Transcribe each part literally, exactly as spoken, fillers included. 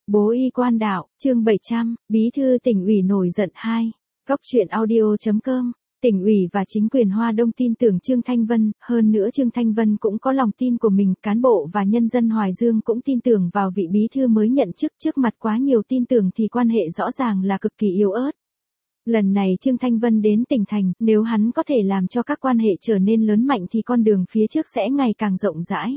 Bố y quan đạo, chương bảy trăm, Bí thư tỉnh ủy nổi giận hai. Góc truyện audio.com. Tỉnh ủy và chính quyền Hoa Đông tin tưởng Trương Thanh Vân, hơn nữa Trương Thanh Vân cũng có lòng tin của mình, cán bộ và nhân dân Hoài Dương cũng tin tưởng vào vị bí thư mới nhận chức, trước mặt quá nhiều tin tưởng thì quan hệ rõ ràng là cực kỳ yếu ớt. Lần này Trương Thanh Vân đến tỉnh thành, nếu hắn có thể làm cho các quan hệ trở nên lớn mạnh thì con đường phía trước sẽ ngày càng rộng rãi.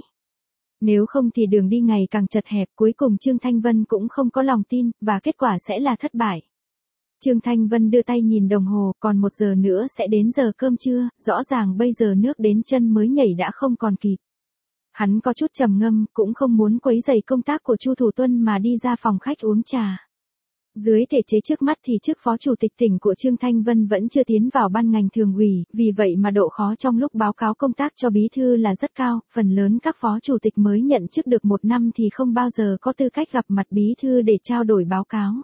Nếu không thì đường đi ngày càng chật hẹp, cuối cùng Trương Thanh Vân cũng không có lòng tin, và kết quả sẽ là thất bại. Trương Thanh Vân đưa tay nhìn đồng hồ, còn một giờ nữa sẽ đến giờ cơm trưa, rõ ràng bây giờ nước đến chân mới nhảy đã không còn kịp. Hắn có chút trầm ngâm, cũng không muốn quấy rầy công tác của Chu Thủ Tuân mà đi ra phòng khách uống trà. Dưới thể chế trước mắt thì chức phó chủ tịch tỉnh của Trương Thanh Vân vẫn chưa tiến vào ban ngành thường ủy, vì vậy mà độ khó trong lúc báo cáo công tác cho bí thư là rất cao, phần lớn các phó chủ tịch mới nhận chức được một năm thì không bao giờ có tư cách gặp mặt bí thư để trao đổi báo cáo.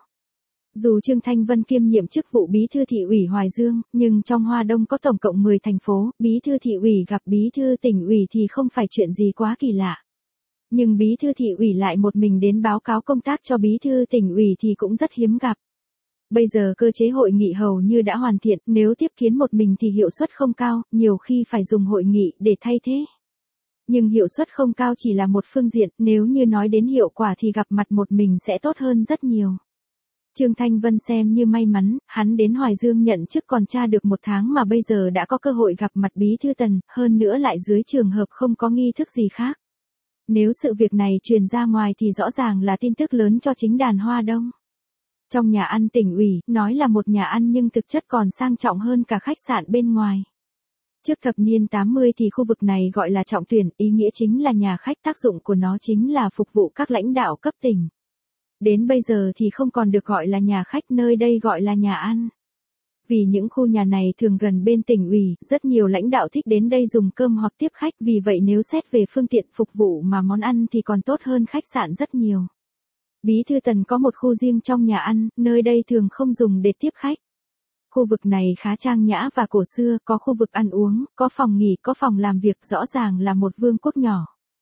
Dù Trương Thanh Vân kiêm nhiệm chức vụ bí thư thị ủy Hoài Dương, nhưng trong Hoa Đông có tổng cộng mười thành phố, bí thư thị ủy gặp bí thư tỉnh ủy thì không phải chuyện gì quá kỳ lạ. Nhưng bí thư thị ủy lại một mình đến báo cáo công tác cho bí thư tỉnh ủy thì cũng rất hiếm gặp. Bây giờ cơ chế hội nghị hầu như đã hoàn thiện, nếu tiếp kiến một mình thì hiệu suất không cao, nhiều khi phải dùng hội nghị để thay thế. Nhưng hiệu suất không cao chỉ là một phương diện, nếu như nói đến hiệu quả thì gặp mặt một mình sẽ tốt hơn rất nhiều. Trương Thanh Vân xem như may mắn, hắn đến Hoài Dương nhận chức còn tra được một tháng mà bây giờ đã có cơ hội gặp mặt bí thư Tần, hơn nữa lại dưới trường hợp không có nghi thức gì khác. Nếu sự việc này truyền ra ngoài thì rõ ràng là tin tức lớn cho chính đàn Hoa Đông. Trong nhà ăn tỉnh ủy, nói là một nhà ăn nhưng thực chất còn sang trọng hơn cả khách sạn bên ngoài. Trước thập niên tám mươi thì khu vực này gọi là trọng tuyển, ý nghĩa chính là nhà khách, tác dụng của nó chính là phục vụ các lãnh đạo cấp tỉnh. Đến bây giờ thì không còn được gọi là nhà khách, nơi đây gọi là nhà ăn. Vì những khu nhà này thường gần bên tỉnh ủy, rất nhiều lãnh đạo thích đến đây dùng cơm hoặc tiếp khách, vì vậy nếu xét về phương tiện phục vụ mà món ăn thì còn tốt hơn khách sạn rất nhiều. Bí thư Tần có một khu riêng trong nhà ăn, nơi đây thường không dùng để tiếp khách. Khu vực này khá trang nhã và cổ xưa, có khu vực ăn uống, có phòng nghỉ, có phòng làm việc, rõ ràng là một vương quốc nhỏ.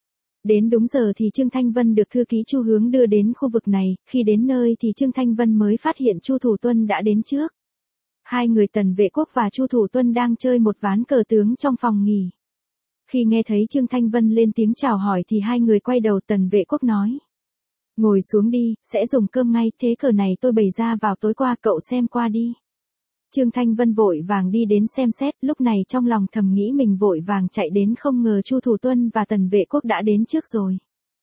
Đến đúng giờ thì Trương Thanh Vân được thư ký Chu Hướng đưa đến khu vực này, khi đến nơi thì Trương Thanh Vân mới phát hiện Chu Thủ Tuân đã đến trước. Hai người Tần Vệ Quốc và Chu Thủ Tuân đang chơi một ván cờ tướng trong phòng nghỉ. Khi nghe thấy Trương Thanh Vân lên tiếng chào hỏi thì hai người quay đầu, Tần Vệ Quốc nói: "Ngồi xuống đi, sẽ dùng cơm ngay, thế cờ này tôi bày ra vào tối qua, cậu xem qua đi." Trương Thanh Vân vội vàng đi đến xem xét, lúc này trong lòng thầm nghĩ mình vội vàng chạy đến, không ngờ Chu Thủ Tuân và Tần Vệ Quốc đã đến trước rồi.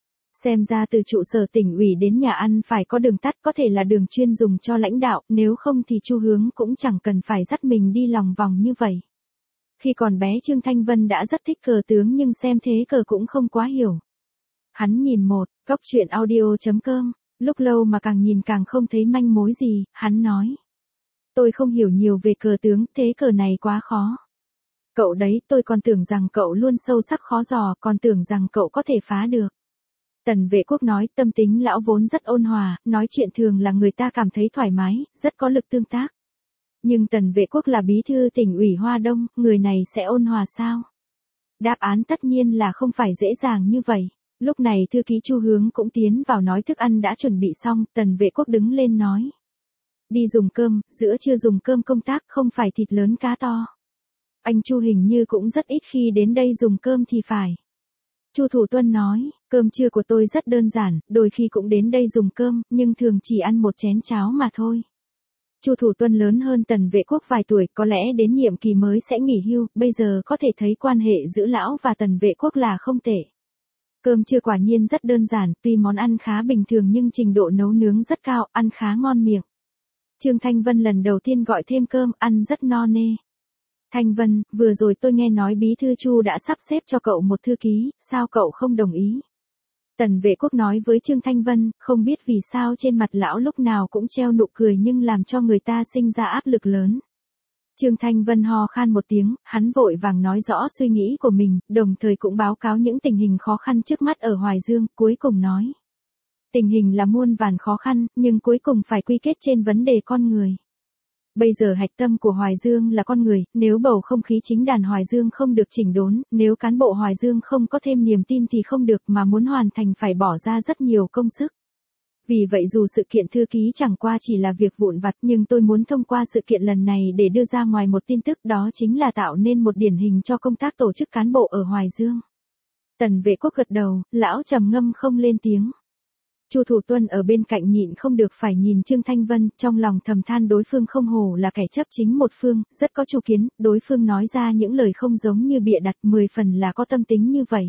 Xem ra từ trụ sở tỉnh ủy đến nhà ăn phải có đường tắt, có thể là đường chuyên dùng cho lãnh đạo, nếu không thì Chu Hướng cũng chẳng cần phải dắt mình đi lòng vòng như vậy. Khi còn bé Trương Thanh Vân đã rất thích cờ tướng nhưng xem thế cờ cũng không quá hiểu. Hắn nhìn một, góc truyện audio.com, lúc lâu mà càng nhìn càng không thấy manh mối gì, hắn nói: "Tôi không hiểu nhiều về cờ tướng, thế cờ này quá khó." "Cậu đấy, tôi còn tưởng rằng cậu luôn sâu sắc khó dò, còn tưởng rằng cậu có thể phá được." Tần Vệ Quốc nói, tâm tính lão vốn rất ôn hòa, nói chuyện thường là người ta cảm thấy thoải mái, rất có lực tương tác. Nhưng Tần Vệ Quốc là bí thư tỉnh ủy Hoa Đông, người này sẽ ôn hòa sao? Đáp án tất nhiên là không phải dễ dàng như vậy. Lúc này thư ký Chu Hướng cũng tiến vào nói thức ăn đã chuẩn bị xong, Tần Vệ Quốc đứng lên nói: "Đi dùng cơm, giữa trưa dùng cơm công tác, không phải thịt lớn cá to. Anh Chu hình như cũng rất ít khi đến đây dùng cơm thì phải." Chu Thủ Tuân nói: "Cơm trưa của tôi rất đơn giản, đôi khi cũng đến đây dùng cơm, nhưng thường chỉ ăn một chén cháo mà thôi." Chu Thủ Tuân lớn hơn Tần Vệ Quốc vài tuổi, có lẽ đến nhiệm kỳ mới sẽ nghỉ hưu, bây giờ có thể thấy quan hệ giữa lão và Tần Vệ Quốc là không tệ. Cơm trưa quả nhiên rất đơn giản, tuy món ăn khá bình thường nhưng trình độ nấu nướng rất cao, ăn khá ngon miệng. Trương Thanh Vân lần đầu tiên gọi thêm cơm, ăn rất no nê. "Thanh Vân, vừa rồi tôi nghe nói bí thư Chu đã sắp xếp cho cậu một thư ký, sao cậu không đồng ý?" Tần Vệ Quốc nói với Trương Thanh Vân, không biết vì sao trên mặt lão lúc nào cũng treo nụ cười nhưng làm cho người ta sinh ra áp lực lớn. Trương Thanh Vân ho khan một tiếng, hắn vội vàng nói rõ suy nghĩ của mình, đồng thời cũng báo cáo những tình hình khó khăn trước mắt ở Hoài Dương, cuối cùng nói: "Tình hình là muôn vàn khó khăn, nhưng cuối cùng phải quy kết trên vấn đề con người. Bây giờ hạch tâm của Hoài Dương là con người, nếu bầu không khí chính đàn Hoài Dương không được chỉnh đốn, nếu cán bộ Hoài Dương không có thêm niềm tin thì không được, mà muốn hoàn thành phải bỏ ra rất nhiều công sức. Vì vậy dù sự kiện thư ký chẳng qua chỉ là việc vụn vặt nhưng tôi muốn thông qua sự kiện lần này để đưa ra ngoài một tin tức, đó chính là tạo nên một điển hình cho công tác tổ chức cán bộ ở Hoài Dương. Tần Vệ Quốc gật đầu, lão trầm ngâm không lên tiếng. Chu Thủ Tuân ở bên cạnh nhịn không được phải nhìn Trương Thanh Vân, trong lòng thầm than đối phương không hổ là kẻ chấp chính một phương, rất có chủ kiến, đối phương nói ra những lời không giống như bịa đặt, mười phần là có tâm tính như vậy.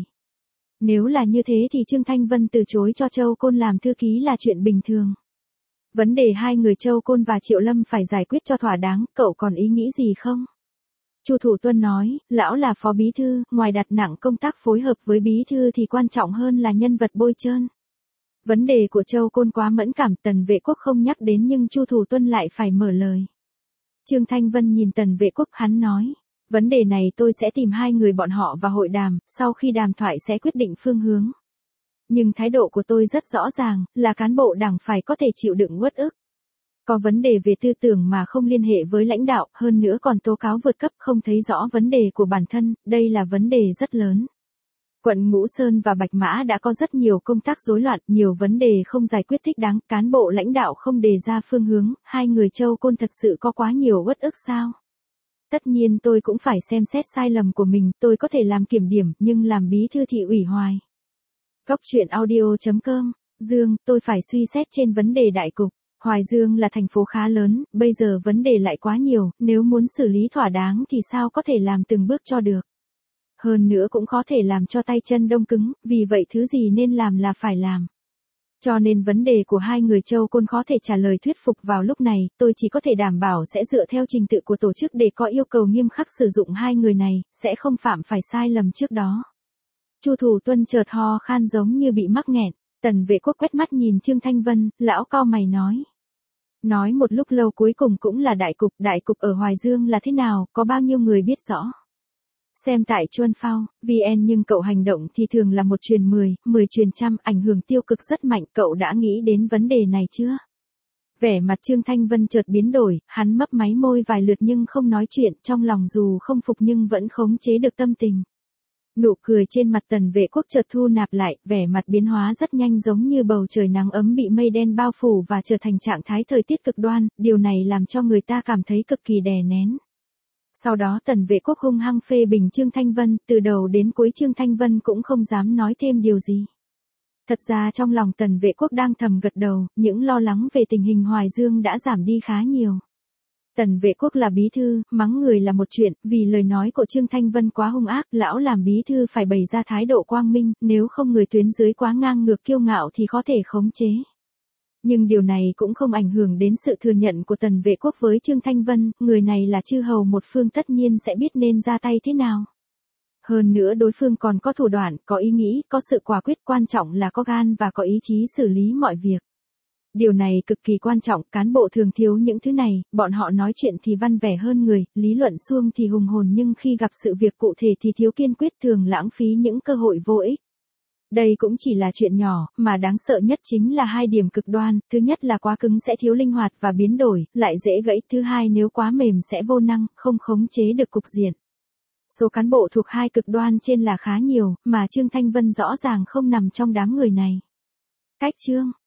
Nếu là như thế thì Trương Thanh Vân từ chối cho Châu Côn làm thư ký là chuyện bình thường. Vấn đề hai người Châu Côn và Triệu Lâm phải giải quyết cho thỏa đáng, cậu còn ý nghĩ gì không? Chu Thủ Tuân nói, lão là phó bí thư, ngoài đặt nặng công tác phối hợp với bí thư thì quan trọng hơn là nhân vật bôi trơn. Vấn đề của Châu Côn quá mẫn cảm, Tần Vệ Quốc không nhắc đến nhưng Chu Thủ Tuân lại phải mở lời. Trương Thanh Vân nhìn Tần Vệ Quốc, hắn nói, vấn đề này tôi sẽ tìm hai người bọn họ và hội đàm, sau khi đàm thoại sẽ quyết định phương hướng. Nhưng thái độ của tôi rất rõ ràng, là cán bộ đảng phải có thể chịu đựng uất ức. Có vấn đề về tư tưởng mà không liên hệ với lãnh đạo, hơn nữa còn tố cáo vượt cấp không thấy rõ vấn đề của bản thân, đây là vấn đề rất lớn. Quận Ngũ Sơn và Bạch Mã đã có rất nhiều công tác rối loạn, nhiều vấn đề không giải quyết thích đáng, cán bộ lãnh đạo không đề ra phương hướng, hai người Châu Côn thật sự có quá nhiều uất ức sao? Tất nhiên tôi cũng phải xem xét sai lầm của mình, tôi có thể làm kiểm điểm, nhưng làm bí thư thị ủy hoài. Góc truyện audio chấm com, Dương, tôi phải suy xét trên vấn đề đại cục. Hoài Dương là thành phố khá lớn, bây giờ vấn đề lại quá nhiều, nếu muốn xử lý thỏa đáng thì sao có thể làm từng bước cho được. Hơn nữa cũng có thể làm cho tay chân đông cứng, vì vậy thứ gì nên làm là phải làm. Cho nên vấn đề của hai người Châu Côn khó thể trả lời thuyết phục vào lúc này, tôi chỉ có thể đảm bảo sẽ dựa theo trình tự của tổ chức để có yêu cầu nghiêm khắc sử dụng hai người này, sẽ không phạm phải sai lầm trước đó. Chu Thủ Tuân chợt ho khan giống như bị mắc nghẹn, Tần Vệ Quốc quét mắt nhìn Trương Thanh Vân, lão cau mày nói. Nói một lúc lâu cuối cùng cũng là đại cục, đại cục ở Hoài Dương là thế nào, có bao nhiêu người biết rõ. Xem tại Chuân Phao, vê en nhưng cậu hành động thì thường là một truyền mười, mười truyền trăm, ảnh hưởng tiêu cực rất mạnh, cậu đã nghĩ đến vấn đề này chưa? Vẻ mặt Trương Thanh Vân chợt biến đổi, hắn mấp máy môi vài lượt nhưng không nói chuyện, trong lòng dù không phục nhưng vẫn khống chế được tâm tình. Nụ cười trên mặt Tần Vệ Quốc chợt thu nạp lại, vẻ mặt biến hóa rất nhanh giống như bầu trời nắng ấm bị mây đen bao phủ và trở thành trạng thái thời tiết cực đoan, điều này làm cho người ta cảm thấy cực kỳ đè nén. Sau đó Tần Vệ Quốc hung hăng phê bình Trương Thanh Vân, từ đầu đến cuối Trương Thanh Vân cũng không dám nói thêm điều gì. Thật ra trong lòng Tần Vệ Quốc đang thầm gật đầu, những lo lắng về tình hình Hoài Dương đã giảm đi khá nhiều. Tần Vệ Quốc là bí thư, mắng người là một chuyện, vì lời nói của Trương Thanh Vân quá hung ác, lão làm bí thư phải bày ra thái độ quang minh, nếu không người tuyến dưới quá ngang ngược kiêu ngạo thì có thể khống chế. Nhưng điều này cũng không ảnh hưởng đến sự thừa nhận của Tần Vệ Quốc với Trương Thanh Vân, người này là chư hầu một phương tất nhiên sẽ biết nên ra tay thế nào. Hơn nữa đối phương còn có thủ đoạn, có ý nghĩ, có sự quả quyết, quan trọng là có gan và có ý chí xử lý mọi việc. Điều này cực kỳ quan trọng, cán bộ thường thiếu những thứ này, bọn họ nói chuyện thì văn vẻ hơn người, lý luận suông thì hùng hồn nhưng khi gặp sự việc cụ thể thì thiếu kiên quyết, thường lãng phí những cơ hội vô ích. Đây cũng chỉ là chuyện nhỏ, mà đáng sợ nhất chính là hai điểm cực đoan, thứ nhất là quá cứng sẽ thiếu linh hoạt và biến đổi, lại dễ gãy, thứ hai nếu quá mềm sẽ vô năng, không khống chế được cục diện. Số cán bộ thuộc hai cực đoan trên là khá nhiều, mà Trương Thanh Vân rõ ràng không nằm trong đám người này. Cách Trương